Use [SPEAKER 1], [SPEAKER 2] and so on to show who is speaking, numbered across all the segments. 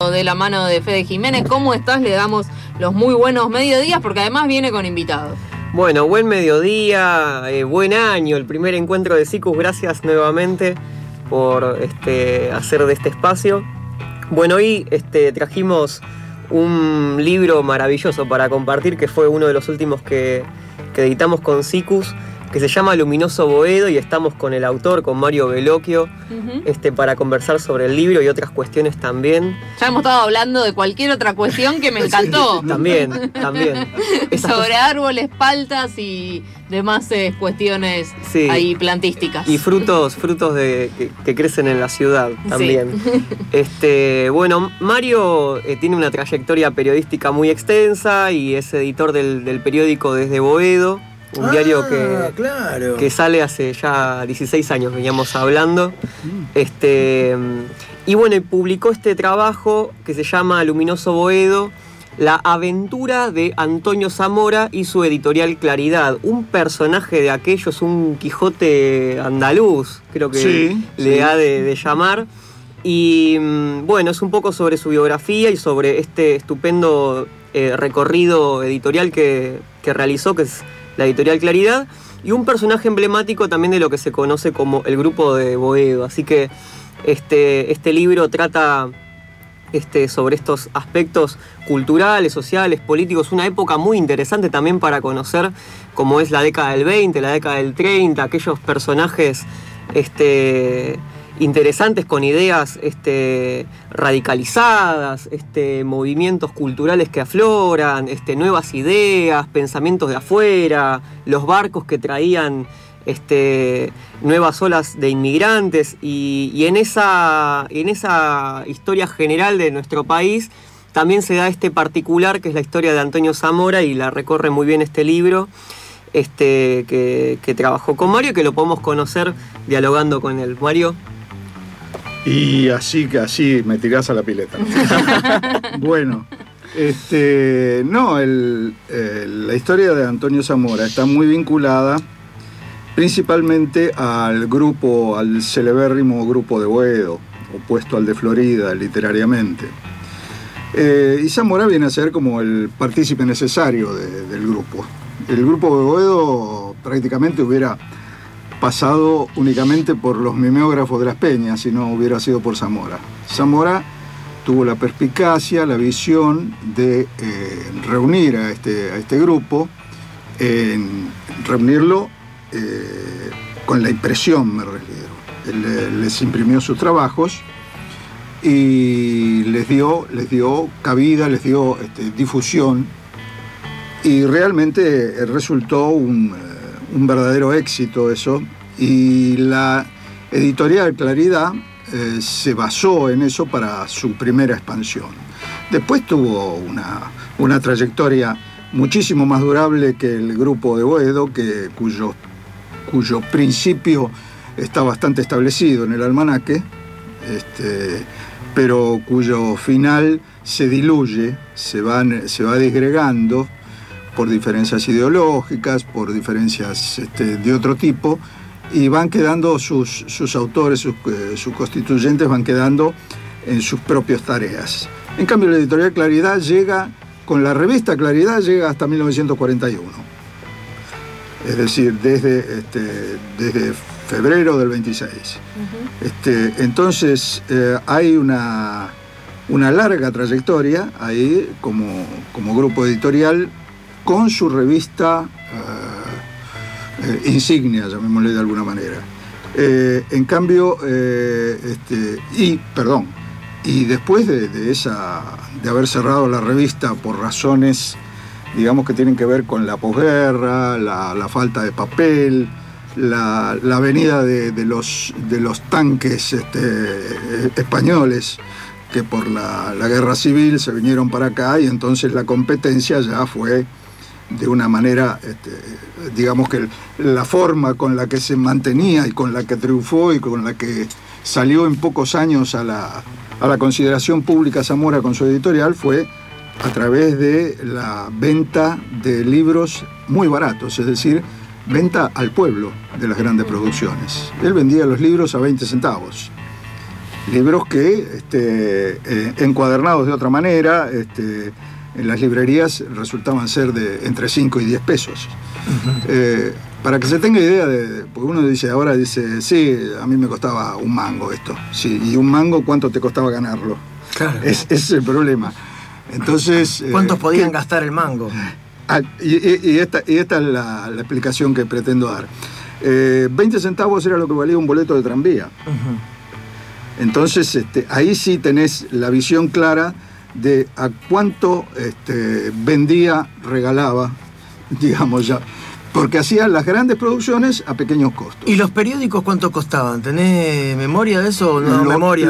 [SPEAKER 1] Mario de la mano de Fede Jiménez. ¿Cómo estás? Le damos los muy buenos mediodías porque además viene con invitados.
[SPEAKER 2] Bueno, buen mediodía, buen año, el primer encuentro de SICUS. Gracias nuevamente por hacer de este espacio. Bueno, hoy trajimos un libro maravilloso para compartir, que fue uno de los últimos que editamos con SICUS, que se llama Luminoso Boedo, y estamos con el autor, con Mario Bellocchio, para conversar sobre el libro y otras cuestiones también.
[SPEAKER 1] Ya hemos estado hablando de cualquier otra cuestión que me encantó.
[SPEAKER 2] También.
[SPEAKER 1] Sobre árboles, paltas y demás cuestiones ahí plantísticas.
[SPEAKER 2] Y frutos que crecen en la ciudad también. Sí. Bueno, Mario tiene una trayectoria periodística muy extensa y es editor del periódico Desde Boedo. Un diario que sale hace ya 16 años, veníamos hablando. Y bueno, y publicó este trabajo que se llama Luminoso Boedo, la aventura de Antonio Zamora y su editorial Claridad. Un personaje de aquellos, un Quijote andaluz, creo que le ha de llamar. Y bueno, es un poco sobre su biografía y sobre este estupendo recorrido editorial que realizó, que es la editorial Claridad, y un personaje emblemático también de lo que se conoce como el Grupo de Boedo. Así que este libro trata sobre estos aspectos culturales, sociales, políticos, una época muy interesante también para conocer, como es la década del 20, la década del 30, aquellos personajes interesantes con ideas radicalizadas, movimientos culturales que afloran, nuevas ideas, pensamientos de afuera, los barcos que traían nuevas olas de inmigrantes, y en esa historia general de nuestro país también se da particular, que es la historia de Antonio Zamora, y la recorre muy bien este libro. Que trabajó con Mario, que lo podemos conocer dialogando con él. Mario.
[SPEAKER 3] Y así me tirás a la pileta. Bueno, la historia de Antonio Zamora está muy vinculada principalmente al celebérrimo Grupo de Boedo, opuesto al de Florida literariamente. Y Zamora viene a ser como el partícipe necesario del grupo. El Grupo de Boedo prácticamente hubiera pasado únicamente por los mimeógrafos de Las Peñas si no hubiera sido por Zamora. Zamora tuvo la perspicacia, la visión de reunir a este grupo, reunirlo con la impresión, me refiero. Él les imprimió sus trabajos y les dio cabida, les dio difusión, y realmente resultó un verdadero éxito eso, y la editorial Claridad se basó en eso para su primera expansión. Después tuvo una trayectoria muchísimo más durable que el Grupo de Boedo, cuyo principio está bastante establecido en el almanaque, pero cuyo final se diluye, se va disgregando por diferencias ideológicas, por diferencias de otro tipo, y van quedando sus autores, sus constituyentes van quedando en sus propias tareas. En cambio, la editorial Claridad con la revista Claridad llega hasta 1941. Es decir, desde febrero del 26. Entonces, hay una larga trayectoria ahí como grupo editorial, con su revista insignia, llamémosle de alguna manera. En cambio, y después de haber cerrado la revista por razones, digamos, que tienen que ver con la posguerra, la falta de papel, la venida de los tanques españoles, que por la guerra civil se vinieron para acá, y entonces la competencia ya fue de una manera, digamos que la forma con la que se mantenía y con la que triunfó y con la que salió en pocos años a la consideración pública Zamora con su editorial fue a través de la venta de libros muy baratos, es decir, venta al pueblo de las grandes producciones. Él vendía los libros a 20 centavos. Libros que, encuadernados de otra manera, en las librerías resultaban ser de entre 5 y 10 pesos. Para que se tenga idea porque uno ahora dice, sí, a mí me costaba un mango esto. Sí, y un mango, ¿cuánto te costaba ganarlo?
[SPEAKER 4] Claro.
[SPEAKER 3] Ese es el problema. Entonces,
[SPEAKER 4] ¿cuántos podían gastar el mango?
[SPEAKER 3] Y esta es la explicación que pretendo dar. 20 centavos era lo que valía un boleto de tranvía. Entonces, ahí sí tenés la visión clara de a cuánto vendía, regalaba, digamos ya. Porque hacían las grandes producciones a pequeños costos.
[SPEAKER 4] ¿Y los periódicos cuánto costaban? ¿Tenés memoria de eso o no?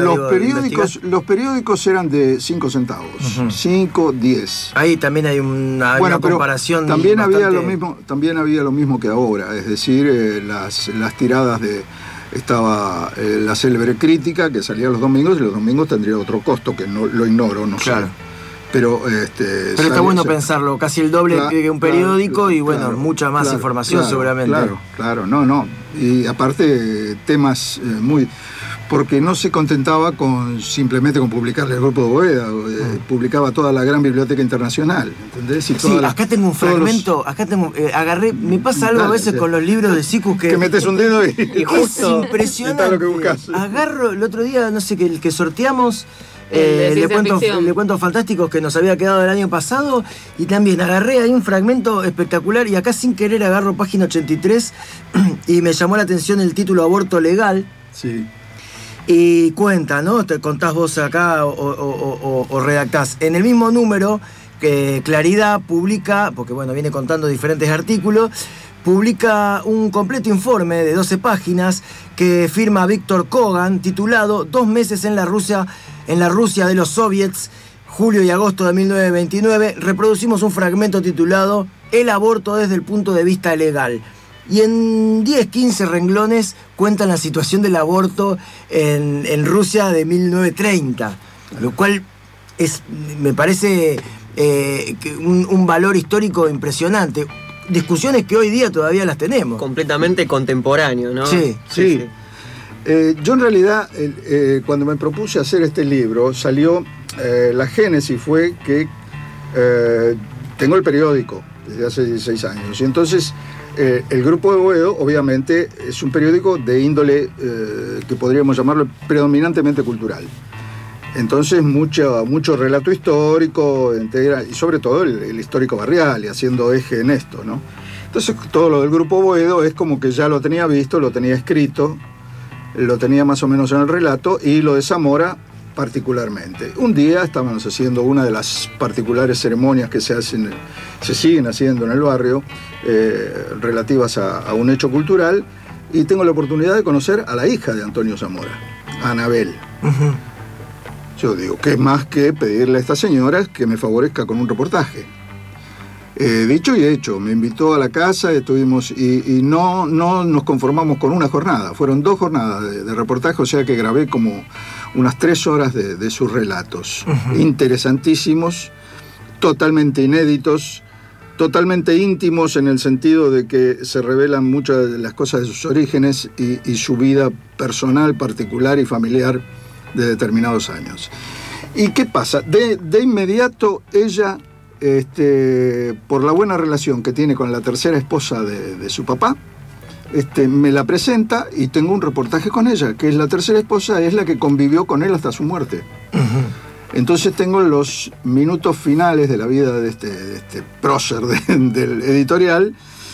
[SPEAKER 3] Los periódicos eran de 5 centavos. 5, 10.
[SPEAKER 4] Ahí también hay una comparación.
[SPEAKER 3] También
[SPEAKER 4] bastante...
[SPEAKER 3] había lo mismo que ahora. Es decir, las tiradas de... Estaba la célebre crítica que salía los domingos, y los domingos tendría otro costo que no lo ignoro, no sé. Pero
[SPEAKER 4] está bueno pensarlo, casi el doble que un periódico y bueno, mucha más información seguramente.
[SPEAKER 3] Claro, no. Y aparte temas muy... Porque no se contentaba simplemente con publicarle el Grupo de Bóveda, publicaba toda la gran biblioteca internacional, ¿entendés?
[SPEAKER 4] Acá tengo un fragmento, agarré, me pasa algo a veces con los libros de Sikus
[SPEAKER 3] que metes un dedo y
[SPEAKER 4] justo es impresionante.
[SPEAKER 3] Está lo que buscas.
[SPEAKER 4] Agarro el otro día, no sé, el que sorteamos...
[SPEAKER 1] Le
[SPEAKER 4] cuento fantásticos que nos había quedado el año pasado, y también agarré ahí un fragmento espectacular, y acá sin querer agarro página 83 y me llamó la atención el título Aborto Legal.
[SPEAKER 3] Sí.
[SPEAKER 4] Y cuenta, ¿no? Te contás vos acá o redactás. En el mismo número que Claridad publica, porque bueno, viene contando diferentes artículos, publica un completo informe de 12 páginas que firma Víctor Kogan, titulado 2 meses en la Rusia de los soviets, julio y agosto de 1929. Reproducimos un fragmento titulado El aborto desde el punto de vista legal. Y en 10-15 renglones cuentan la situación del aborto en Rusia de 1930, lo cual me parece un valor histórico impresionante. Discusiones que hoy día todavía las tenemos.
[SPEAKER 2] Completamente contemporáneo, ¿no?
[SPEAKER 3] Sí. Yo en realidad, cuando me propuse hacer este libro, salió, la génesis fue que tengo el periódico desde hace 16 años. Y entonces, el Grupo de Boedo, obviamente, es un periódico de índole que podríamos llamarlo predominantemente cultural. Entonces, mucho relato histórico, y sobre todo el histórico barrial, y haciendo eje en esto, ¿no? Entonces, todo lo del Grupo Boedo es como que ya lo tenía visto, lo tenía escrito, lo tenía más o menos en el relato, y lo de Zamora particularmente. Un día estábamos haciendo una de las particulares ceremonias que se siguen haciendo en el barrio, relativas a un hecho cultural, y tengo la oportunidad de conocer a la hija de Antonio Zamora, a Anabel. Yo digo, ¿qué más que pedirle a esta señora que me favorezca con un reportaje? Dicho y hecho, me invitó a la casa, estuvimos, y no nos conformamos con una jornada, fueron 2 jornadas de reportaje, o sea que grabé como unas 3 horas de sus relatos, interesantísimos, totalmente inéditos, totalmente íntimos en el sentido de que se revelan muchas de las cosas de sus orígenes y su vida personal, particular y familiar de determinados años. ¿Y qué pasa? De inmediato ella, por la buena relación que tiene con la tercera esposa de su papá, me la presenta y tengo un reportaje con ella, que es la tercera esposa, es la que convivió con él hasta su muerte. Entonces tengo los minutos finales de la vida de este prócer del editorial,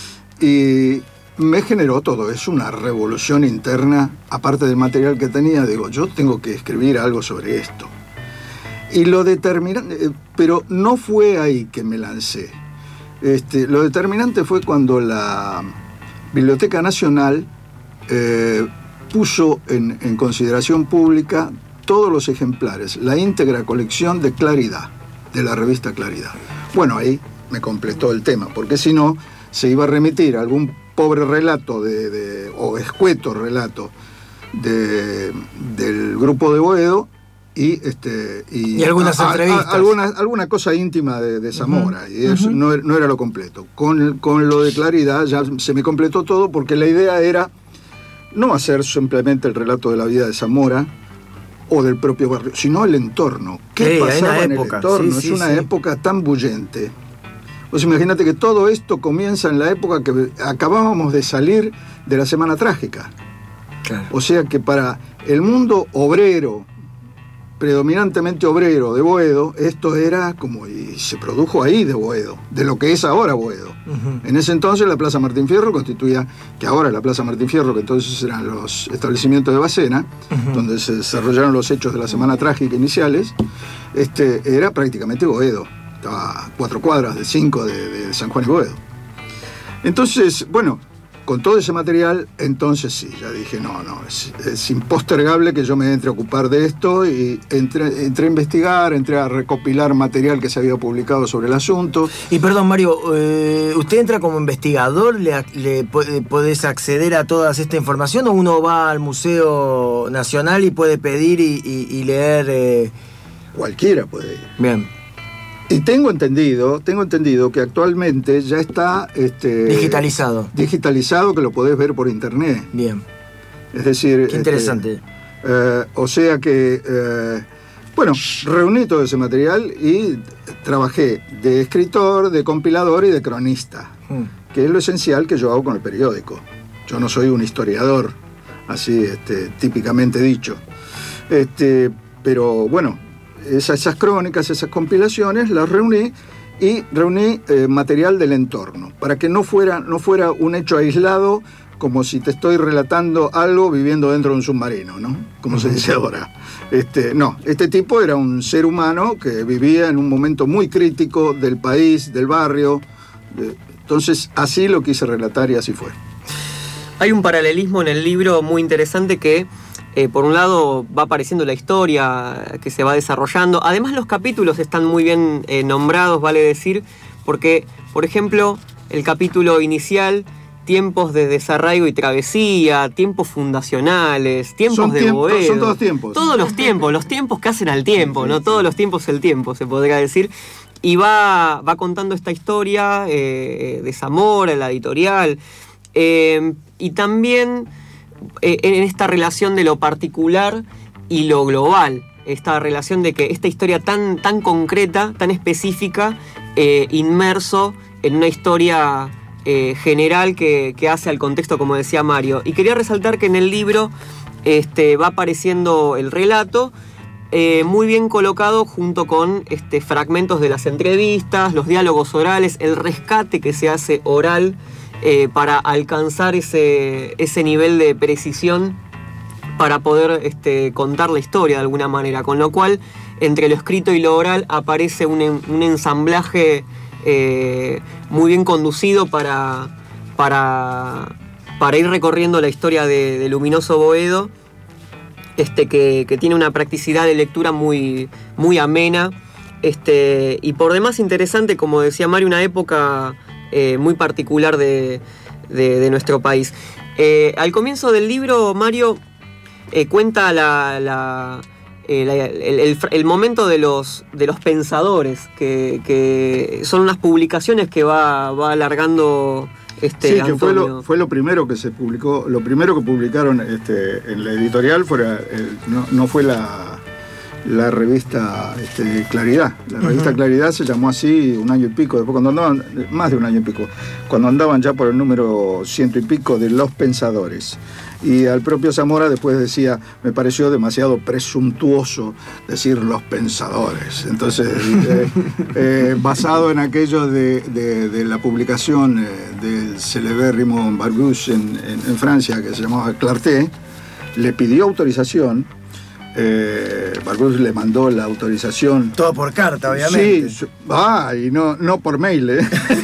[SPEAKER 3] y me generó todo. Es una revolución interna, aparte del material que tenía. Digo, yo tengo que escribir algo sobre esto. Y lo determinante, pero no fue ahí que me lancé. Lo determinante fue cuando la Biblioteca Nacional puso en consideración pública todos los ejemplares, la íntegra colección de Claridad, de la revista Claridad. Bueno, ahí me completó el tema, porque si no, se iba a remitir a algún pobre relato o escueto relato del Grupo de Boedo y
[SPEAKER 4] algunas entrevistas.
[SPEAKER 3] Alguna cosa íntima de Zamora, y eso no era lo completo. Con lo de Claridad ya se me completó todo, porque la idea era no hacer simplemente el relato de la vida de Zamora, o del propio barrio, sino el entorno. ¿Qué pasaba en el entorno?
[SPEAKER 4] Sí,
[SPEAKER 3] es una época tan bullente. Pues imagínate que todo esto comienza en la época que acabábamos de salir de la Semana Trágica.
[SPEAKER 4] Claro.
[SPEAKER 3] O sea que para el mundo obrero, predominantemente obrero de Boedo, esto era como, y se produjo ahí de Boedo, de lo que es ahora Boedo. En ese entonces la Plaza Martín Fierro constituía, que ahora la Plaza Martín Fierro, que entonces eran los establecimientos de Bacena, donde se desarrollaron los hechos de la Semana Trágica iniciales, era prácticamente Boedo. Estaba a 4 cuadras de 5 de San Juan y Boedo. Entonces, bueno, con todo ese material, entonces sí, ya dije, no, es impostergable que yo me entre a ocupar de esto, y entré a investigar, entré a recopilar material que se había publicado sobre el asunto.
[SPEAKER 4] Y perdón, Mario, ¿usted entra como investigador? ¿Le podés acceder a toda esta información o uno va al Museo Nacional y puede pedir y leer?
[SPEAKER 3] Cualquiera puede ir.
[SPEAKER 4] Bien.
[SPEAKER 3] Y tengo entendido que actualmente ya está digitalizado, que lo podés ver por internet.
[SPEAKER 4] Bien.
[SPEAKER 3] Es decir,
[SPEAKER 4] qué interesante.
[SPEAKER 3] O sea que, bueno, reuní todo ese material y trabajé de escritor, de compilador y de cronista, que es lo esencial que yo hago con el periódico. Yo no soy un historiador, así típicamente dicho. Pero bueno, esas crónicas, esas compilaciones, las reuní y reuní material del entorno, para que no fuera un hecho aislado, como si te estoy relatando algo viviendo dentro de un submarino, ¿no? Como se dice ahora. No, este tipo era un ser humano que vivía en un momento muy crítico del país, del barrio. Entonces, así lo quise relatar y así fue.
[SPEAKER 2] Hay un paralelismo en el libro muy interesante que, por un lado, va apareciendo la historia que se va desarrollando. Además, los capítulos están muy bien nombrados, vale decir, porque, por ejemplo, el capítulo inicial, tiempos de desarraigo y travesía, tiempos fundacionales, tiempos de Boedo.
[SPEAKER 3] Son todos tiempos.
[SPEAKER 2] Todos los tiempos que hacen al tiempo, ¿no? Todos los tiempos el tiempo, se podría decir. Y va contando esta historia de Zamora, la editorial, y también en esta relación de lo particular y lo global, esta relación de que esta historia tan concreta, tan específica, inmerso en una historia general que hace al contexto, como decía Mario. Y quería resaltar que en el libro va apareciendo el relato, muy bien colocado junto con fragmentos de las entrevistas, los diálogos orales, el rescate que se hace oral para alcanzar ese nivel de precisión para poder contar la historia de alguna manera, con lo cual entre lo escrito y lo oral aparece un ensamblaje muy bien conducido para ir recorriendo la historia de Luminoso Boedo, que tiene una practicidad de lectura muy, muy amena, y por demás interesante, como decía Mario, una época muy particular de nuestro país. Al comienzo del libro, Mario cuenta el momento de los pensadores, que son unas publicaciones que va alargando
[SPEAKER 3] sí, que
[SPEAKER 2] Antonio.
[SPEAKER 3] fue lo primero que se publicó, lo primero que publicaron en la editorial no fue la revista Claridad. La revista Claridad se llamó así un año y pico, después cuando andaban, más de un año y pico, cuando andaban ya por el número 100 y pico de Los Pensadores. Y al propio Zamora después decía, me pareció demasiado presuntuoso decir Los Pensadores. Entonces, basado en aquello de la publicación del celebérrimo Barbusse en Francia, que se llamaba Clarté, le pidió autorización. Barbusse le mandó la autorización.
[SPEAKER 4] Todo por carta, obviamente.
[SPEAKER 3] Sí, y no por mail,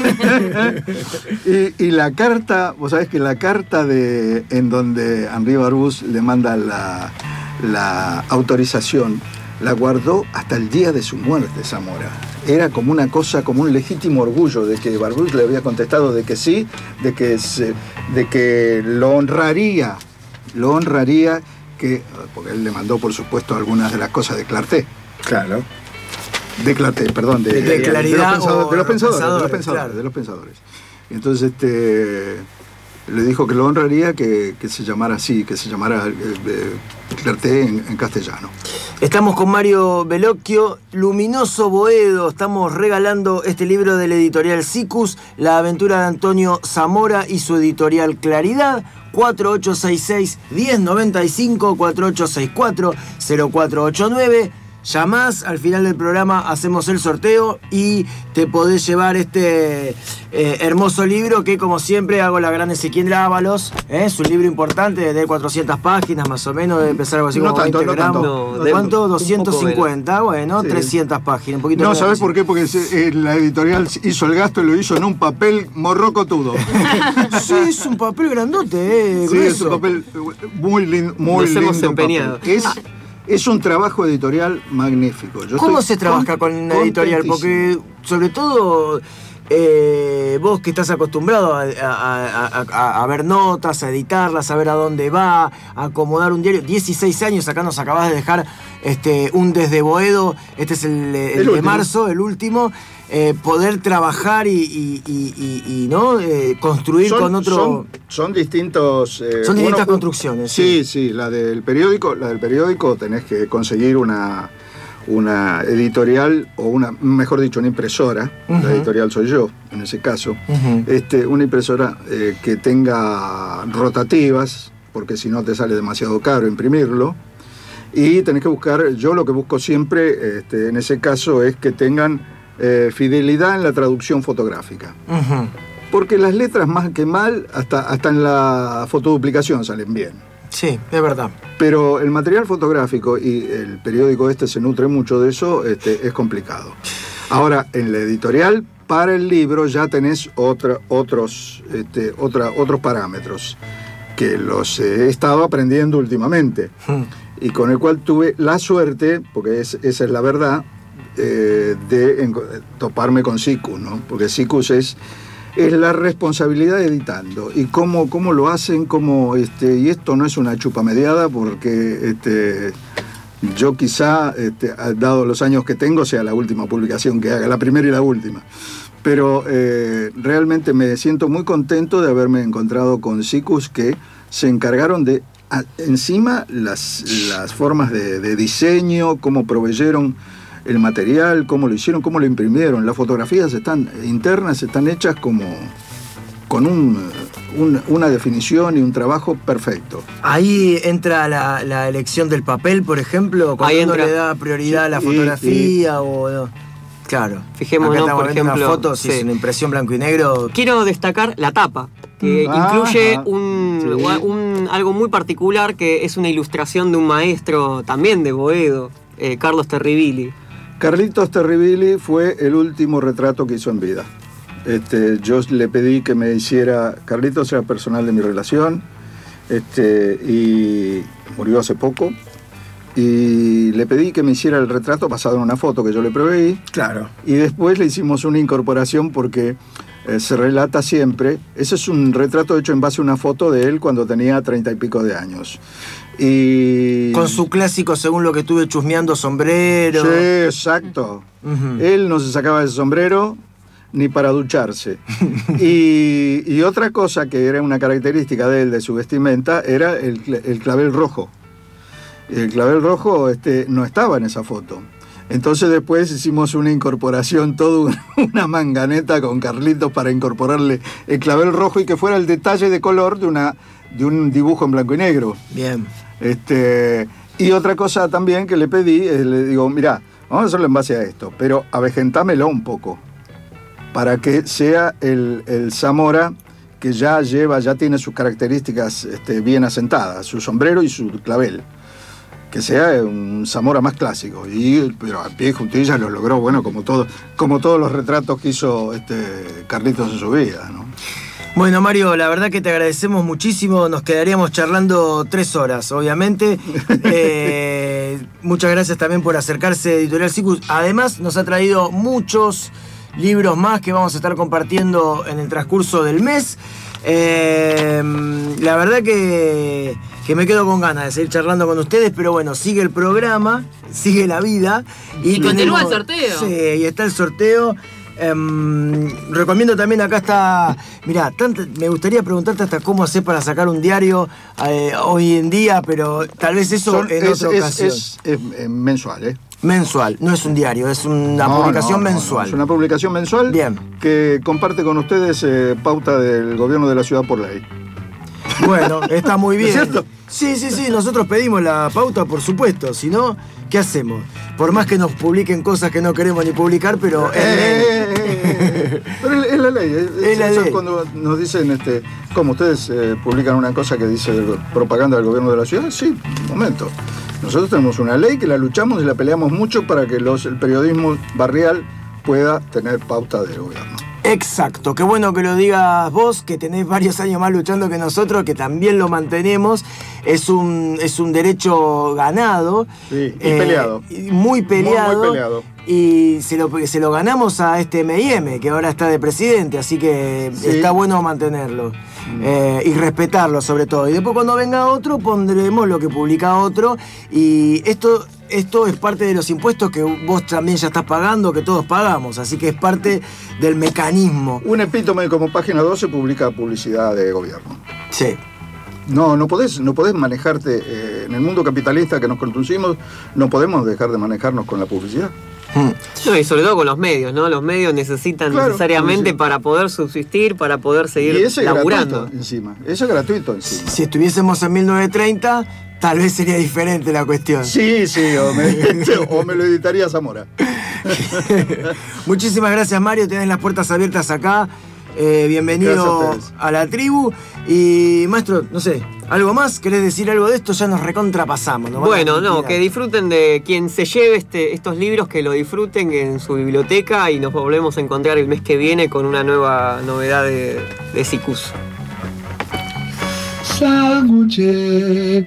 [SPEAKER 3] y la carta, vos sabés que la carta en donde Henri Barbusse le manda la autorización, la guardó hasta el día de su muerte, Zamora. Era como una cosa, como un legítimo orgullo de que Barbusse le había contestado de que sí, de que lo honraría, porque él le mandó, por supuesto, algunas de las cosas de Clarté.
[SPEAKER 4] Claro.
[SPEAKER 3] De Clarté, perdón.
[SPEAKER 4] De Claridad
[SPEAKER 3] de los pensadores. Y entonces, le dijo que lo honraría que se llamara así, que se llamara Clarté en castellano.
[SPEAKER 4] Estamos con Mario Bellocchio, Luminoso Boedo. Estamos regalando este libro de la editorial Sikus, La aventura de Antonio Zamora y su editorial Claridad. 4866-1095, 4864-0489. Llamás, al final del programa hacemos el sorteo y te podés llevar este hermoso libro que, como siempre, hago la gran Ezequiel Ábalos. Es un libro importante de 400 páginas más o menos, debe pesar algo así como 20 gramos.
[SPEAKER 2] No,
[SPEAKER 4] ¿Cuánto? 250, bueno, sí. 300 páginas. Un poquito
[SPEAKER 3] No,
[SPEAKER 4] menos.
[SPEAKER 3] ¿sabés por qué? Porque la editorial hizo el gasto y lo hizo en un papel morrocotudo.
[SPEAKER 4] Sí, es un papel grandote,
[SPEAKER 3] Sí,
[SPEAKER 4] grueso.
[SPEAKER 3] es un papel muy lindo. Muy
[SPEAKER 2] Nos hemos
[SPEAKER 3] lindo
[SPEAKER 2] empeñado.
[SPEAKER 3] papel. Es un trabajo editorial magnífico.
[SPEAKER 4] ¿Cómo se trabaja con una editorial? Porque, sobre todo, vos que estás acostumbrado a ver notas, a editarlas, a ver a dónde va, a acomodar un diario. 16 años, acá nos acabás de dejar un Desde Boedo, este es el de marzo, el último. Poder trabajar y ¿no? Construir con otro...
[SPEAKER 3] Son distintos...
[SPEAKER 4] son distintas construcciones.
[SPEAKER 3] Sí, la del periódico tenés que conseguir una editorial, o mejor dicho, una impresora. La editorial soy yo, en ese caso. Una impresora que tenga rotativas, porque si no te sale demasiado caro imprimirlo. Y tenés que buscar, yo lo que busco siempre, en ese caso, es que tengan fidelidad en la traducción fotográfica. Porque las letras, más que mal, hasta en la fotoduplicación salen bien.
[SPEAKER 4] Sí, es verdad.
[SPEAKER 3] Pero el material fotográfico, y el periódico se nutre mucho de eso, es complicado. Ahora, en la editorial, para el libro ya tenés otros parámetros que los he estado aprendiendo últimamente y con el cual tuve la suerte, porque esa es la verdad, de toparme con Sikus, ¿no? Porque Sikus es la responsabilidad de editando y cómo lo hacen, y esto no es una chupamediada, porque yo quizá, dado los años que tengo, sea la última publicación que haga, la primera y la última. Pero realmente me siento muy contento de haberme encontrado con Sikus, que se encargaron de, encima, las formas de diseño, cómo proveyeron el material, cómo lo hicieron, cómo lo imprimieron. Las fotografías internas están hechas con una definición y un trabajo perfecto.
[SPEAKER 4] Ahí entra la elección del papel, por ejemplo, cuando uno le da prioridad a la fotografía o... Claro.
[SPEAKER 2] Fijémonos, por ejemplo,
[SPEAKER 4] una foto, si es una impresión blanco y negro.
[SPEAKER 2] Quiero destacar la tapa, que incluye algo muy particular, que es una ilustración de un maestro también de Boedo, Carlos Terribili.
[SPEAKER 3] Carlitos Terribili fue el último retrato que hizo en vida. Yo le pedí que me hiciera... Carlitos era personal de mi relación, y murió hace poco. Y le pedí que me hiciera el retrato basado en una foto que yo le proveí.
[SPEAKER 4] Claro.
[SPEAKER 3] Y después le hicimos una incorporación porque se relata siempre. Ese es un retrato hecho en base a una foto de él cuando tenía 30 y pico de años. Y... con
[SPEAKER 4] su clásico, según lo que estuve chusmeando, sombrero.
[SPEAKER 3] Sí, exacto. Él no se sacaba ese sombrero ni para ducharse. y otra cosa que era una característica de él, de su vestimenta, era el clavel rojo. El clavel rojo no estaba en esa foto. Entonces después hicimos una incorporación, toda una manganeta con Carlitos para incorporarle el clavel rojo y que fuera el detalle de color de un dibujo en blanco y negro.
[SPEAKER 4] Bien.
[SPEAKER 3] Y otra cosa también que le pedí, le digo, mirá, vamos a hacerlo en base a esto, pero avejentámelo un poco, para que sea el Zamora que ya tiene sus características bien asentadas, su sombrero y su clavel. Que sea un Zamora más clásico. Pero a pie de juntillas lo logró, bueno, como todos los retratos que hizo Carlitos en su vida, ¿no?
[SPEAKER 4] Bueno, Mario, la verdad que te agradecemos muchísimo. Nos quedaríamos charlando 3 horas, obviamente. Muchas gracias también por acercarse a Editorial Sikus. Además, nos ha traído muchos libros más que vamos a estar compartiendo en el transcurso del mes. La verdad que me quedo con ganas de seguir charlando con ustedes, pero bueno, sigue el programa, sigue la vida.
[SPEAKER 1] Y continúa el sorteo.
[SPEAKER 4] Sí, y está el sorteo. Recomiendo también, acá está, mirá, me gustaría preguntarte hasta cómo hacer para sacar un diario hoy en día, pero tal vez eso en otra ocasión.
[SPEAKER 3] Es mensual, ¿eh?
[SPEAKER 4] Mensual, no es un diario, es una publicación mensual.
[SPEAKER 3] Es una publicación mensual.
[SPEAKER 4] Bien.
[SPEAKER 3] Que comparte con ustedes pauta del gobierno de la ciudad por ley.
[SPEAKER 4] Bueno, está muy bien.
[SPEAKER 3] ¿Es cierto?
[SPEAKER 4] Sí, nosotros pedimos la pauta, por supuesto, si no, ¿qué hacemos? Por más que nos publiquen cosas que no queremos ni publicar, pero
[SPEAKER 3] Pero es la ley.
[SPEAKER 4] Es la ley.
[SPEAKER 3] Cuando nos dicen, ¿cómo ustedes publican una cosa que dice propaganda del gobierno de la ciudad? Sí, un momento. Nosotros tenemos una ley que la luchamos y la peleamos mucho para que el periodismo barrial pueda tener pauta del gobierno.
[SPEAKER 4] Exacto, qué bueno que lo digas vos, que tenés varios años más luchando que nosotros, que también lo mantenemos. Es un derecho ganado.
[SPEAKER 3] Sí, y peleado.
[SPEAKER 4] Muy peleado.
[SPEAKER 3] Muy peleado.
[SPEAKER 4] Y se lo ganamos a este M&M, que ahora está de presidente, así que
[SPEAKER 3] sí,
[SPEAKER 4] está bueno mantenerlo. Y respetarlo sobre todo. Y después cuando venga otro, pondremos lo que publica otro. Y esto es parte de los impuestos que vos también ya estás pagando, que todos pagamos. Así que es parte del mecanismo.
[SPEAKER 3] Un epítome como Página 12 publica publicidad de gobierno.
[SPEAKER 4] Sí.
[SPEAKER 3] No podés manejarte en el mundo capitalista que nos conducimos, no podemos dejar de manejarnos con la publicidad.
[SPEAKER 2] No, y sobre todo con los medios, ¿no? Los medios necesitan necesariamente para poder subsistir, para poder seguir laburando.
[SPEAKER 3] Encima. Eso es gratuito encima.
[SPEAKER 4] Si estuviésemos en 1930, tal vez sería diferente la cuestión.
[SPEAKER 3] Sí, o me lo editaría Zamora.
[SPEAKER 4] Muchísimas gracias, Mario. Tenés las puertas abiertas acá. Bienvenido a la tribu. Y maestro, no sé, ¿algo más? ¿Querés decir algo de esto? Ya nos recontrapasamos.
[SPEAKER 2] Bueno, que disfruten de quien se lleve estos libros, que lo disfruten en su biblioteca y nos volvemos a encontrar el mes que viene con una nueva novedad de Sikus.
[SPEAKER 5] Sándwiches.